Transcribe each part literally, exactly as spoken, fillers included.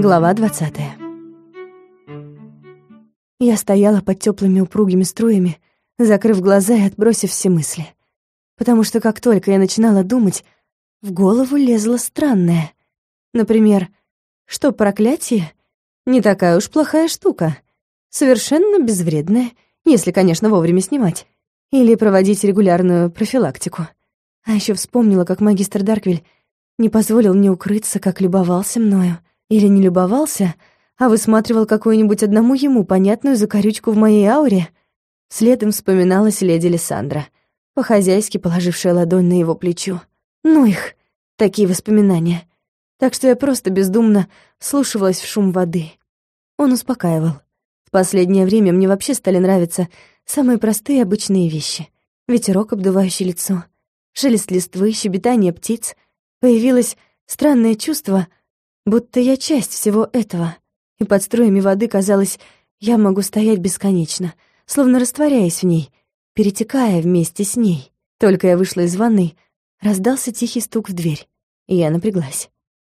Глава двадцатая. Я стояла под теплыми упругими струями, закрыв глаза и отбросив все мысли. Потому что как только я начинала думать, в голову лезло странное. Например, что проклятие не такая уж плохая штука, совершенно безвредная, если, конечно, вовремя снимать, или проводить регулярную профилактику. А еще вспомнила, как магистр Дарквиль не позволил мне укрыться, как любовался мною. Или не любовался, а высматривал какую-нибудь одному ему понятную закорючку в моей ауре. Следом вспоминалась леди Лиссандра, по-хозяйски положившая ладонь на его плечо. Ну их, такие воспоминания. Так что я просто бездумно вслушивалась в шум воды. Он успокаивал. В последнее время мне вообще стали нравиться самые простые обычные вещи. Ветерок, обдувающий лицо, шелест листвы, щебетание птиц. Появилось странное чувство, будто я часть всего этого. И под струями воды, казалось, я могу стоять бесконечно, словно растворяясь в ней, перетекая вместе с ней. Только я вышла из ванной, раздался тихий стук в дверь, и я напряглась.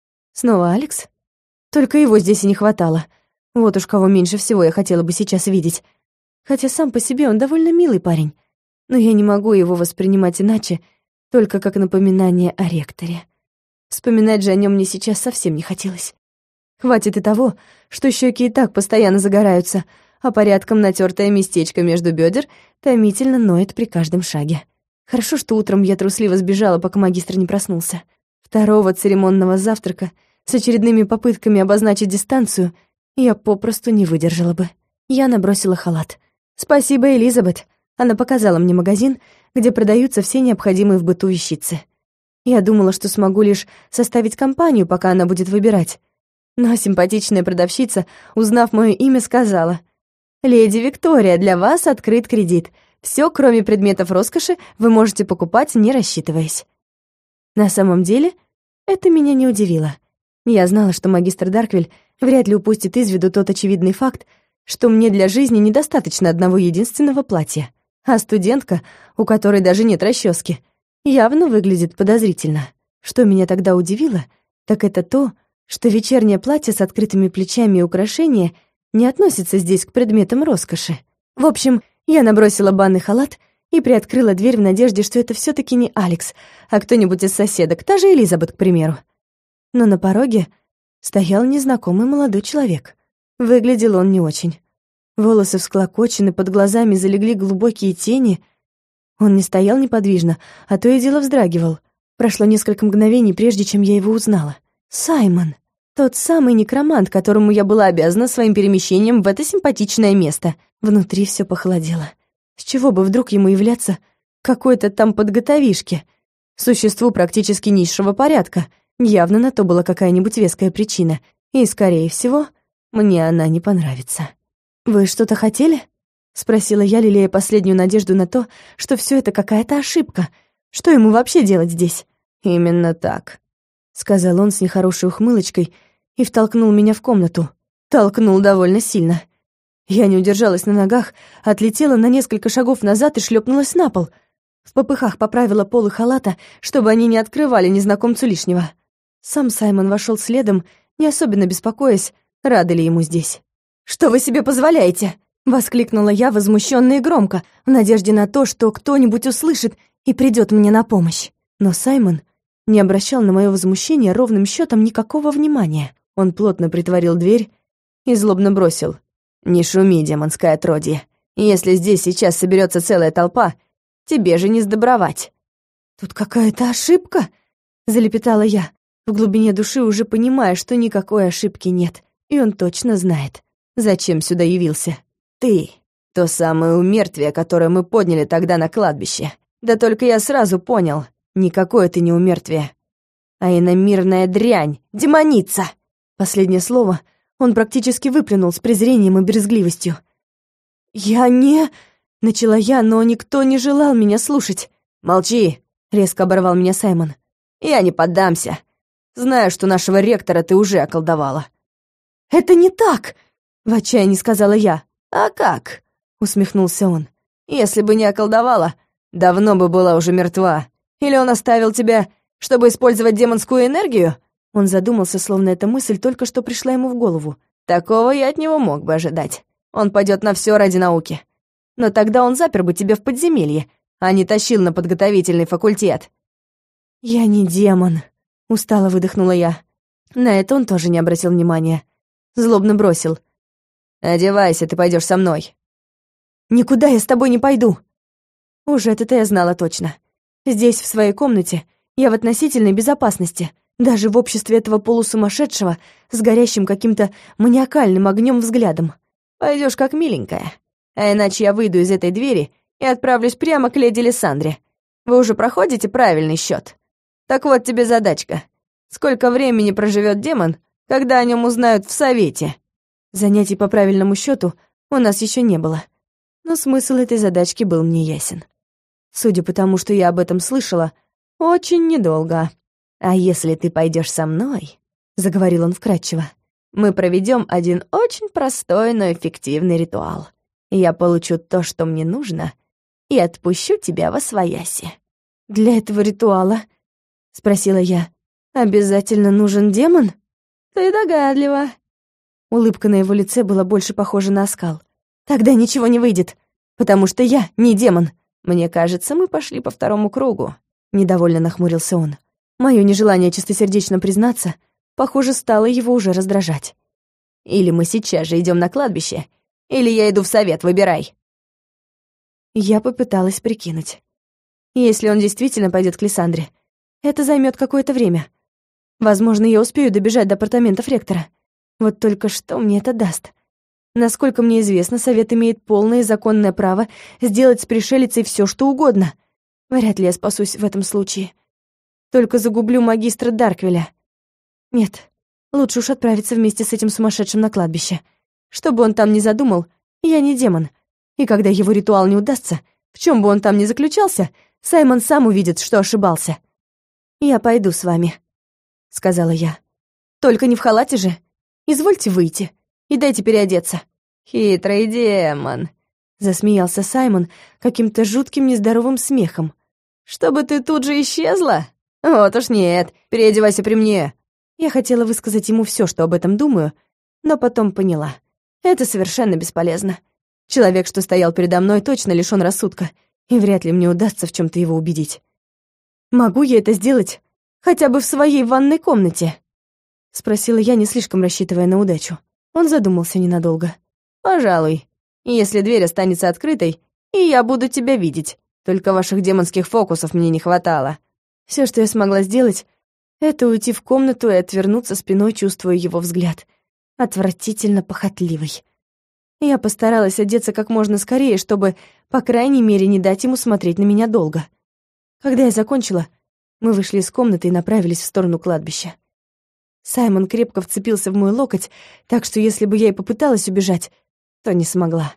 Снова Алекс? Только его здесь и не хватало. Вот уж кого меньше всего я хотела бы сейчас видеть. Хотя сам по себе он довольно милый парень, но я не могу его воспринимать иначе, только как напоминание о ректоре. Вспоминать же о нем мне сейчас совсем не хотелось. Хватит и того, что щеки и так постоянно загораются, а порядком натертое местечко между бедер томительно ноет при каждом шаге. Хорошо, что утром я трусливо сбежала, пока магистр не проснулся. Второго церемонного завтрака с очередными попытками обозначить дистанцию я попросту не выдержала бы. Я набросила халат. Спасибо, Элизабет. Она показала мне магазин, где продаются все необходимые в быту вещицы. Я думала, что смогу лишь составить компанию, пока она будет выбирать. Но симпатичная продавщица, узнав мое имя, сказала: «Леди Виктория, для вас открыт кредит. Все, кроме предметов роскоши, вы можете покупать, не рассчитываясь». На самом деле, это меня не удивило. Я знала, что магистр Дарквиль вряд ли упустит из виду тот очевидный факт, что мне для жизни недостаточно одного единственного платья. А студентка, у которой даже нет расчески, явно выглядит подозрительно. Что меня тогда удивило, так это то, что вечернее платье с открытыми плечами и украшения не относится здесь к предметам роскоши. В общем, я набросила банный халат и приоткрыла дверь в надежде, что это все таки не Алекс, а кто-нибудь из соседок, та же Элизабет, к примеру. Но на пороге стоял незнакомый молодой человек. Выглядел он не очень. Волосы всклокочены, под глазами залегли глубокие тени. Он не стоял неподвижно, а то и дело вздрагивал. Прошло несколько мгновений, прежде чем я его узнала. Саймон. Тот самый некромант, которому я была обязана своим перемещением в это симпатичное место. Внутри все похолодело. С чего бы вдруг ему являться какой-то там подготовишке? Существу практически низшего порядка. Явно на то была какая-нибудь веская причина. И, скорее всего, мне она не понравится. «Вы что-то хотели?» — спросила я, лелея последнюю надежду на то, что все это какая-то ошибка. Что ему вообще делать здесь? «Именно так», — сказал он с нехорошей ухмылочкой и втолкнул меня в комнату. Толкнул довольно сильно. Я не удержалась на ногах, отлетела на несколько шагов назад и шлепнулась на пол. В попыхах поправила полы халата, чтобы они не открывали незнакомцу лишнего. Сам Саймон вошел следом, не особенно беспокоясь, рады ли ему здесь. «Что вы себе позволяете?» — воскликнула я возмущенно и громко, в надежде на то, что кто-нибудь услышит и придет мне на помощь. Но Саймон не обращал на мое возмущение ровным счетом никакого внимания. Он плотно притворил дверь и злобно бросил: «Не шуми, демонское отродье. Если здесь сейчас соберется целая толпа, тебе же не сдобровать». «Тут какая-то ошибка?» — залепетала я, в глубине души уже понимая, что никакой ошибки нет, и он точно знает, зачем сюда явился. «Ты — то самое умертвие, которое мы подняли тогда на кладбище. Да только я сразу понял, никакое ты не умертвие, а иномирная дрянь, демоница!» Последнее слово он практически выплюнул с презрением и брезгливостью. «Я не...» — начала я, но никто не желал меня слушать. «Молчи!» — резко оборвал меня Саймон. «Я не поддамся. Знаю, что нашего ректора ты уже околдовала». «Это не так!» — в отчаянии сказала я. «А как?» — усмехнулся он. «Если бы не околдовала, давно бы была уже мертва. Или он оставил тебя, чтобы использовать демонскую энергию? Он задумался, словно эта мысль только что пришла ему в голову. «Такого я от него мог бы ожидать. Он пойдет на все ради науки. Но тогда он запер бы тебя в подземелье, а не тащил на подготовительный факультет». «Я не демон», — устало выдохнула я. На это он тоже не обратил внимания. Злобно бросил. «Одевайся, ты пойдешь со мной». «Никуда я с тобой не пойду». Уже это-то я знала точно. Здесь, в своей комнате, я в относительной безопасности, даже в обществе этого полусумасшедшего с горящим каким-то маниакальным огнем взглядом. Пойдешь как миленькая. А иначе я выйду из этой двери и отправлюсь прямо к леди Лиссандре. Вы уже проходите правильный счет. Так вот тебе задачка. Сколько времени проживет демон, когда о нем узнают в совете?» Занятий по правильному счету у нас еще не было, но смысл этой задачки был мне ясен. Судя по тому, что я об этом слышала, очень недолго. «А если ты пойдешь со мной», — заговорил он вкратчиво, «мы проведем один очень простой, но эффективный ритуал. Я получу то, что мне нужно, и отпущу тебя восвояси». «Для этого ритуала?» — спросила я. «Обязательно нужен демон?» «Ты догадлива». Улыбка на его лице была больше похожа на оскал. «Тогда ничего не выйдет, потому что я не демон». «Мне кажется, мы пошли по второму кругу», — недовольно нахмурился он. Моё нежелание чистосердечно признаться, похоже, стало его уже раздражать. «Или мы сейчас же идем на кладбище, или я иду в совет, выбирай». Я попыталась прикинуть. Если он действительно пойдет к Лиссандре, это займет какое-то время. Возможно, я успею добежать до апартаментов ректора. Вот только что мне это даст? Насколько мне известно, совет имеет полное законное право сделать с пришелицей все, что угодно. Вряд ли я спасусь в этом случае. Только загублю магистра Дарквеля. Нет, лучше уж отправиться вместе с этим сумасшедшим на кладбище. Что бы он там ни задумал, я не демон. И когда его ритуал не удастся, в чем бы он там ни заключался, Саймон сам увидит, что ошибался. «Я пойду с вами», — сказала я. «Только не в халате же. Извольте выйти и дайте переодеться». «Хитрый демон», — засмеялся Саймон каким-то жутким нездоровым смехом. «Чтобы ты тут же исчезла? Вот уж нет, переодевайся при мне». Я хотела высказать ему все, что об этом думаю, но потом поняла. Это совершенно бесполезно. Человек, что стоял передо мной, точно лишён рассудка, и вряд ли мне удастся в чем то его убедить. «Могу я это сделать хотя бы в своей ванной комнате?» — спросила я, не слишком рассчитывая на удачу. Он задумался ненадолго. «Пожалуй, если дверь останется открытой, и я буду тебя видеть. Только ваших демонских фокусов мне не хватало». Все, что я смогла сделать, это уйти в комнату и отвернуться спиной, чувствуя его взгляд. Отвратительно похотливый. Я постаралась одеться как можно скорее, чтобы, по крайней мере, не дать ему смотреть на меня долго. Когда я закончила, мы вышли из комнаты и направились в сторону кладбища. Саймон крепко вцепился в мой локоть, так что если бы я и попыталась убежать, то не смогла.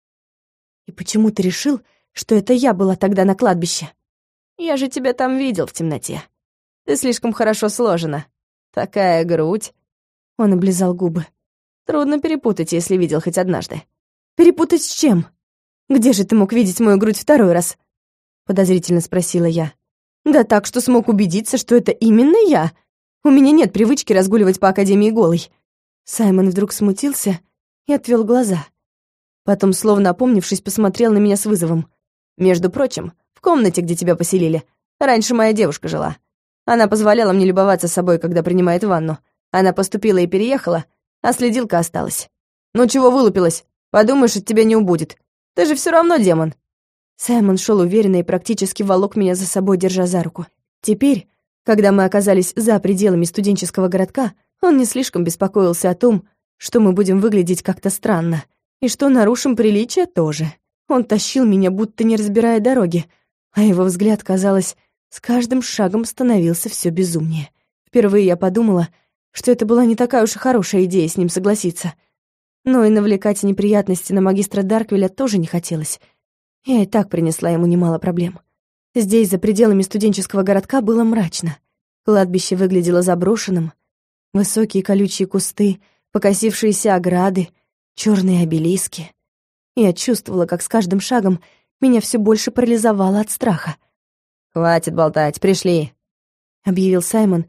И почему ты решил, что это я была тогда на кладбище? Я же тебя там видел в темноте. Ты слишком хорошо сложена. Такая грудь. Он облизал губы. Трудно перепутать, если видел хоть однажды. Перепутать с чем? Где же ты мог видеть мою грудь второй раз? Подозрительно спросила я. Да так, что смог убедиться, что это именно я. У меня нет привычки разгуливать по академии голой. Саймон вдруг смутился и отвел глаза. Потом, словно опомнившись, посмотрел на меня с вызовом. «Между прочим, в комнате, где тебя поселили, раньше моя девушка жила. Она позволяла мне любоваться собой, когда принимает ванну. Она поступила и переехала, а следилка осталась. Ну чего вылупилась? Подумаешь, от тебя не убудет. Ты же все равно демон». Саймон шел уверенно и практически волок меня за собой, держа за руку. Теперь, когда мы оказались за пределами студенческого городка, он не слишком беспокоился о том, что мы будем выглядеть как-то странно, и что нарушим приличие тоже. Он тащил меня, будто не разбирая дороги, а его взгляд, казалось, с каждым шагом становился все безумнее. Впервые я подумала, что это была не такая уж и хорошая идея с ним согласиться. Но и навлекать неприятности на магистра Дарквеля тоже не хотелось. Я и так принесла ему немало проблем. Здесь, за пределами студенческого городка, было мрачно. Кладбище выглядело заброшенным. Высокие колючие кусты, покосившиеся ограды, черные обелиски. Я чувствовала, как с каждым шагом меня все больше парализовало от страха. «Хватит болтать, пришли», — объявил Саймон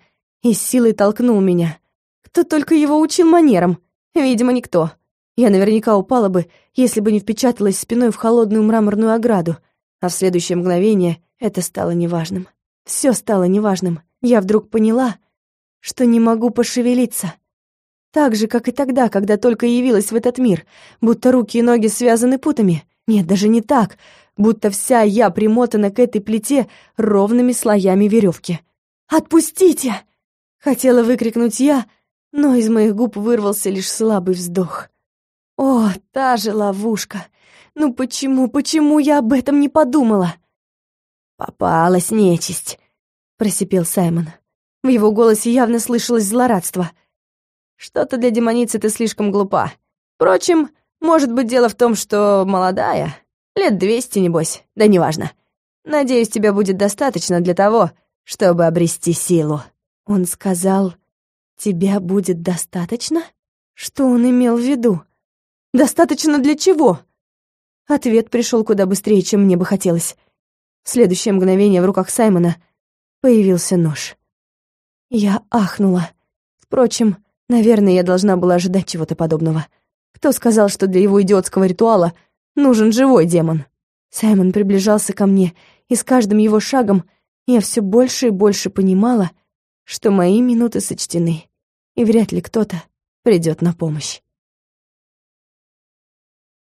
и с силой толкнул меня. Кто только его учил манерам? Видимо, никто. Я наверняка упала бы, если бы не впечаталась спиной в холодную мраморную ограду, а в следующее мгновение это стало неважным. Все стало неважным. Я вдруг поняла, что не могу пошевелиться. Так же, как и тогда, когда только явилась в этот мир, будто руки и ноги связаны путами. Нет, даже не так, будто вся я примотана к этой плите ровными слоями веревки. «Отпустите!» — хотела выкрикнуть я, но из моих губ вырвался лишь слабый вздох. О, та же ловушка! Ну почему, почему я об этом не подумала? «Попалась нечисть», — просипел Саймон. В его голосе явно слышалось злорадство. «Что-то для демоницы ты слишком глупа. Впрочем, может быть, дело в том, что молодая. Лет двести, небось, да неважно. Надеюсь, тебя будет достаточно для того, чтобы обрести силу». Он сказал, «Тебя будет достаточно?» Что он имел в виду? «Достаточно для чего?» Ответ пришел куда быстрее, чем мне бы хотелось. В следующее мгновение в руках Саймона появился нож. Я ахнула. Впрочем, наверное, я должна была ожидать чего-то подобного. Кто сказал, что для его идиотского ритуала нужен живой демон? Саймон приближался ко мне, и с каждым его шагом я все больше и больше понимала, что мои минуты сочтены, и вряд ли кто-то придет на помощь.